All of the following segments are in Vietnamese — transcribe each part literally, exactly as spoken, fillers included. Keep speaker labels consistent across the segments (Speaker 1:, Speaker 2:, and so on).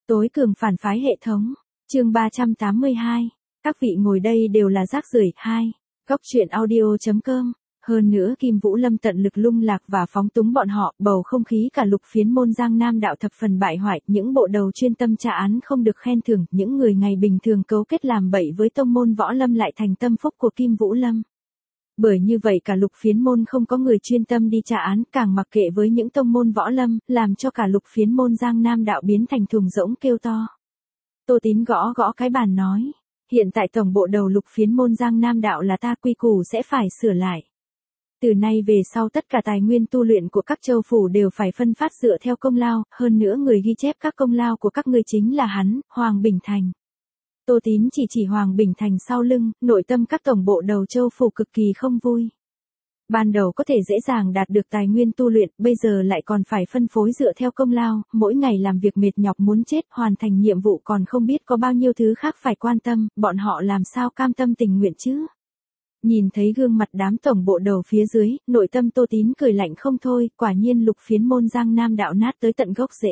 Speaker 1: Tối cường phản phái hệ thống. Chương ba trăm tám mươi hai. Các vị ngồi đây đều là rác rưởi. Hai. Góc truyện audio chấm com. Hơn nữa Kim Vũ Lâm tận lực lung lạc và phóng túng bọn họ, bầu không khí cả lục phiến môn Giang Nam đạo thập phần bại hoại, những bộ đầu chuyên tâm tra án không được khen thưởng, những người ngày bình thường cấu kết làm bậy với tông môn võ lâm lại thành tâm phúc của Kim Vũ Lâm. Bởi như vậy cả lục phiến môn không có người chuyên tâm đi tra án, càng mặc kệ với những tông môn võ lâm, làm cho cả lục phiến môn Giang Nam đạo biến thành thùng rỗng kêu to. Tô Tín gõ gõ cái bàn nói, hiện tại tổng bộ đầu lục phiến môn Giang Nam đạo là ta, quy củ sẽ phải sửa lại. Từ nay về sau tất cả tài nguyên tu luyện của các châu phủ đều phải phân phát dựa theo công lao, hơn nữa người ghi chép các công lao của các ngươi chính là hắn, Hoàng Bình Thành. Tô Tín chỉ chỉ Hoàng Bình Thành sau lưng, nội tâm các tổng bộ đầu châu phủ cực kỳ không vui. Ban đầu có thể dễ dàng đạt được tài nguyên tu luyện, bây giờ lại còn phải phân phối dựa theo công lao, mỗi ngày làm việc mệt nhọc muốn chết, hoàn thành nhiệm vụ còn không biết có bao nhiêu thứ khác phải quan tâm, bọn họ làm sao cam tâm tình nguyện chứ? Nhìn thấy gương mặt đám tổng bộ đầu phía dưới, nội tâm Tô Tín cười lạnh không thôi, quả nhiên lục phiến môn Giang Nam đạo nát tới tận gốc rễ.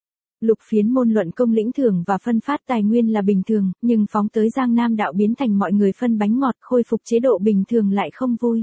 Speaker 1: Lục phiến môn luận công lĩnh thưởng và phân phát tài nguyên là bình thường, nhưng phóng tới Giang Nam đạo biến thành mọi người phân bánh ngọt, khôi phục chế độ bình thường lại không vui.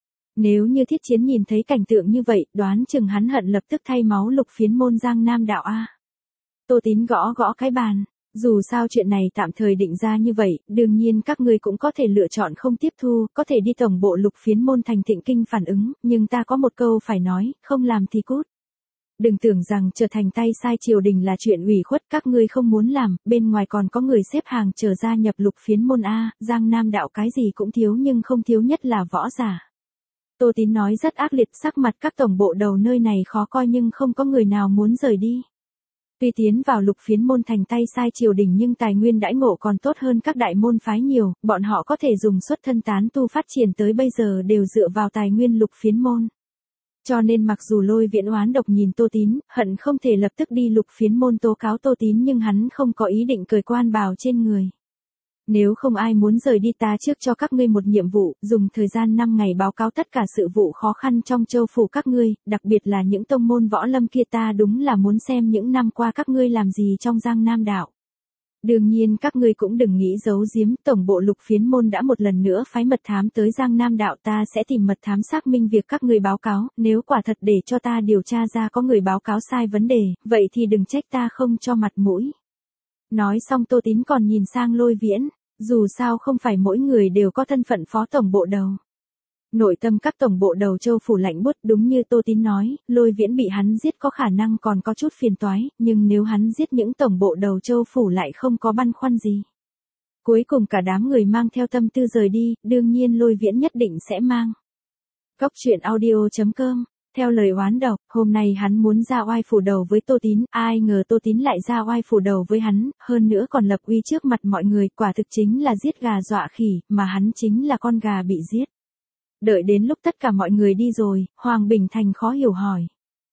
Speaker 1: Nếu như Thiết Chiến nhìn thấy cảnh tượng như vậy, đoán chừng hắn hận lập tức thay máu lục phiến môn Giang Nam đạo a. Tô Tín gõ gõ cái bàn. Dù sao chuyện này tạm thời định ra như vậy, đương nhiên các ngươi cũng có thể lựa chọn không tiếp thu, có thể đi tổng bộ lục phiến môn thành Thịnh Kinh phản ứng, nhưng ta có một câu phải nói, không làm thì cút. Đừng tưởng rằng trở thành tay sai triều đình là chuyện ủy khuất, các ngươi không muốn làm, bên ngoài còn có người xếp hàng chờ gia nhập lục phiến môn A, Giang Nam đạo cái gì cũng thiếu nhưng không thiếu nhất là võ giả. Tô Tín nói rất ác liệt, sắc mặt các tổng bộ đầu nơi này khó coi nhưng không có người nào muốn rời đi. Tuy tiến vào lục phiến môn thành tay sai triều đình nhưng tài nguyên đãi ngộ còn tốt hơn các đại môn phái nhiều, bọn họ có thể dùng xuất thân tán tu phát triển tới bây giờ đều dựa vào tài nguyên lục phiến môn. Cho nên mặc dù Lôi Viễn oán độc nhìn Tô Tín, hận không thể lập tức đi lục phiến môn tố cáo Tô Tín nhưng hắn không có ý định cởi quan bào trên người. Nếu không ai muốn rời đi ta trước cho các ngươi một nhiệm vụ, dùng thời gian năm ngày báo cáo tất cả sự vụ khó khăn trong châu phủ các ngươi, đặc biệt là những tông môn võ lâm kia, ta đúng là muốn xem những năm qua các ngươi làm gì trong Giang Nam đạo. Đương nhiên các ngươi cũng đừng nghĩ giấu giếm, tổng bộ lục phiến môn đã một lần nữa phái mật thám tới Giang Nam đạo, ta sẽ tìm mật thám xác minh việc các ngươi báo cáo, nếu quả thật để cho ta điều tra ra có người báo cáo sai vấn đề, vậy thì đừng trách ta không cho mặt mũi. Nói xong Tô Tín còn nhìn sang Lôi Viễn. Dù sao không phải mỗi người đều có thân phận phó tổng bộ đầu. Nội tâm các tổng bộ đầu châu phủ lạnh buốt, đúng như Tô Tín nói, Lôi Viễn bị hắn giết có khả năng còn có chút phiền toái, nhưng nếu hắn giết những tổng bộ đầu châu phủ lại không có băn khoăn gì. Cuối cùng cả đám người mang theo tâm tư rời đi, đương nhiên Lôi Viễn nhất định sẽ mang. Góc truyện audio chấm com. Theo lời oán độc, hôm nay hắn muốn ra oai phủ đầu với Tô Tín, ai ngờ Tô Tín lại ra oai phủ đầu với hắn, hơn nữa còn lập uy trước mặt mọi người, quả thực chính là giết gà dọa khỉ, mà hắn chính là con gà bị giết. Đợi đến lúc tất cả mọi người đi rồi, Hoàng Bình Thành khó hiểu hỏi.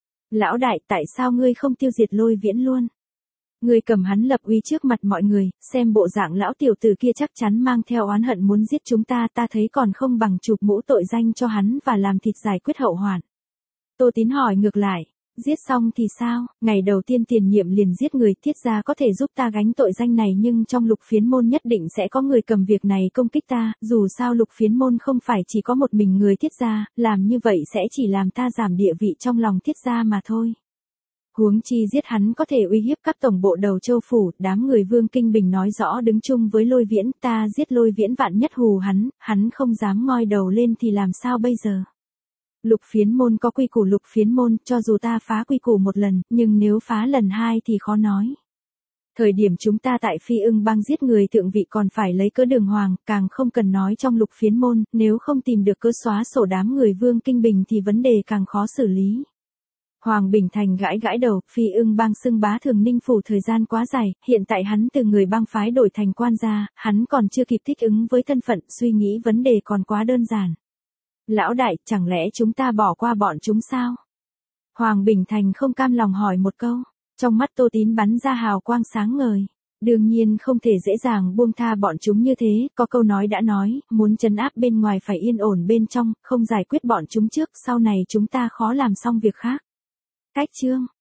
Speaker 1: Lão đại, tại sao ngươi không tiêu diệt Lôi Viễn luôn? Ngươi cầm hắn lập uy trước mặt mọi người, xem bộ dạng lão tiểu tử kia chắc chắn mang theo oán hận muốn giết chúng ta, ta thấy còn không bằng chụp mũ tội danh cho hắn và làm thịt giải quyết hậu hoạn. Tô Tín hỏi ngược lại, giết xong thì sao, ngày đầu tiên tiền nhiệm liền giết người, Thiết gia có thể giúp ta gánh tội danh này nhưng trong lục phiến môn nhất định sẽ có người cầm việc này công kích ta, dù sao lục phiến môn không phải chỉ có một mình người Thiết gia, làm như vậy sẽ chỉ làm ta giảm địa vị trong lòng Thiết gia mà thôi. Huống chi giết hắn có thể uy hiếp các tổng bộ đầu châu phủ, đám người Vương Kinh Bình nói rõ đứng chung với Lôi Viễn, ta giết Lôi Viễn vạn nhất hù hắn, hắn không dám ngoi đầu lên thì làm sao bây giờ? Lục phiến môn có quy củ lục phiến môn, cho dù ta phá quy củ một lần, nhưng nếu phá lần hai thì khó nói. Thời điểm chúng ta tại Phi Ưng Bang giết người thượng vị còn phải lấy cớ đường hoàng, càng không cần nói trong lục phiến môn, nếu không tìm được cớ xóa sổ đám người Vương Kinh Bình thì vấn đề càng khó xử lý. Hoàng Bình Thành gãi gãi đầu, Phi Ưng Bang xưng bá Thường Ninh phủ thời gian quá dài, hiện tại hắn từ người bang phái đổi thành quan gia, hắn còn chưa kịp thích ứng với thân phận, suy nghĩ vấn đề còn quá đơn giản. Lão đại, chẳng lẽ chúng ta bỏ qua bọn chúng sao? Hoàng Bình Thành không cam lòng hỏi một câu, trong mắt Tô Tín bắn ra hào quang sáng ngời. Đương nhiên không thể dễ dàng buông tha bọn chúng như thế, có câu nói đã nói, muốn trấn áp bên ngoài phải yên ổn bên trong, không giải quyết bọn chúng trước, sau này chúng ta khó làm xong việc khác. Cách chương